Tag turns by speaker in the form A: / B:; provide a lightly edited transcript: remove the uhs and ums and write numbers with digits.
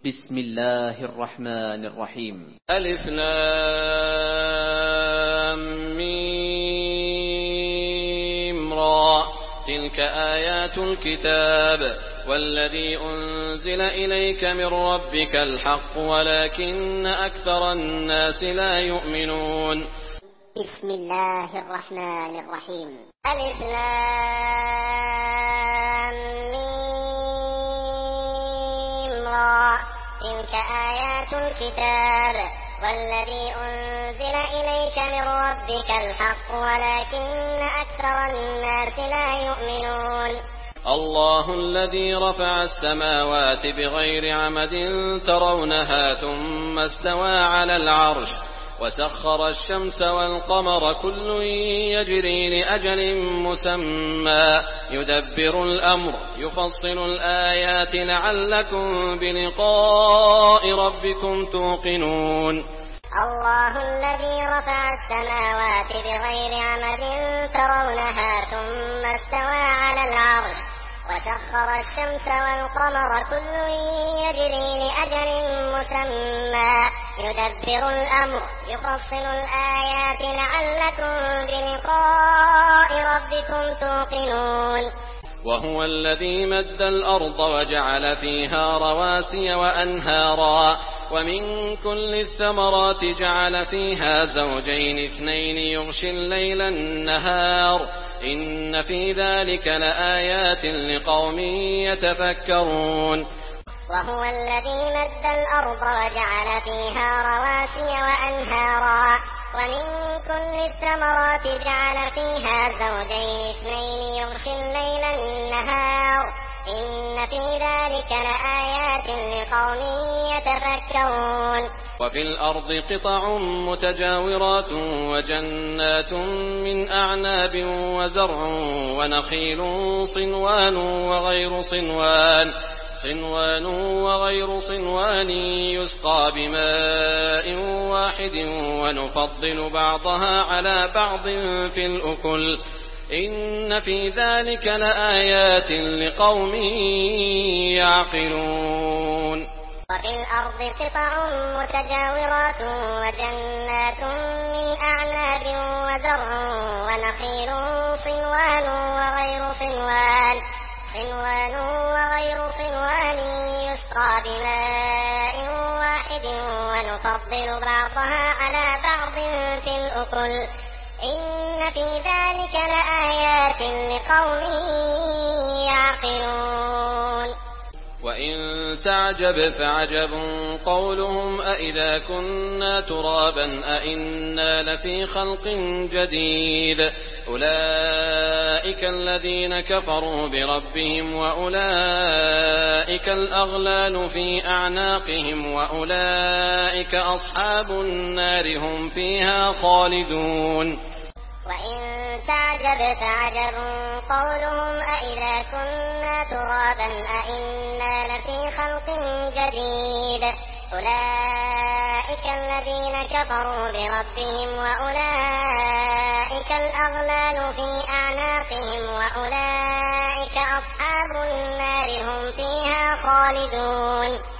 A: بسم الله الرحمن الرحيم.
B: ألف لام ميم را. تلك آيات الكتاب والذي أنزل إليك من ربك الحق ولكن أكثر الناس لا يؤمنون.
C: بسم الله الرحمن الرحيم. ألف لام ميم را. تلك آيات الكتاب والذي أنزل إليك من ربك الحق ولكن أكثر الناس لا يؤمنون.
B: الله الذي رفع السماوات بغير عمد ترونها ثم استوى على العرش وسخر الشمس والقمر كل يجري لأجل مسمى يدبر الأمر يفصل الآيات لعلكم بلقاء ربكم توقنون.
C: الله الذي رفع السماوات بغير عمد ترونها ثم استوى على العرش وسخر الشمس والقمر كل يجري لأجل مسمى يدبر الأمر يفصل الآيات لعلكم بلقاء ربكم توقنون.
B: وهو الذي مد الأرض وجعل فيها رواسي وأنهارا ومن كل الثمرات جعل فيها زوجين اثنين يغشي الليل النهار إن في ذلك لآيات لقوم يتفكرون.
C: وهو الذي مد الأرض وجعل فيها رواسي وأنهارا ومن كل الثمرات جعل فيها زوجين اثنين يغشي الليل النهار إن في ذلك لآيات لقوم يتفكرون.
B: وفي الأرض قطع متجاورات وجنات من أعناب وزرع ونخيل صنوان وغير صنوان يسقى بماء واحد ونفضل بعضها على بعض في الأكل إن في ذلك لآيات لقوم يعقلون.
C: وفي الأرض قطع متجاورات وجنات من أعناب وزرع ونخيل صنوان وغير صنوان يسقى بماء واحد ونفضل بعضها على بعض في الأكل إن في ذلك لآيات لقوم يعقلون.
B: وإن تعجب فعجب قولهم أإذا كنا ترابا أإنا لفي خلق جديد أولئك الذين كفروا بربهم وأولئك الأغلال في أعناقهم وأولئك أصحاب النار هم فيها خالدون.
C: وإن تعجب فعجب قولهم أإذا كنا ترابا أإنا لفي خلق جديد أولئك الذين كفروا بربهم وأولئك الأغلال في أعناقهم وأولئك أصحاب النار هم فيها خالدون.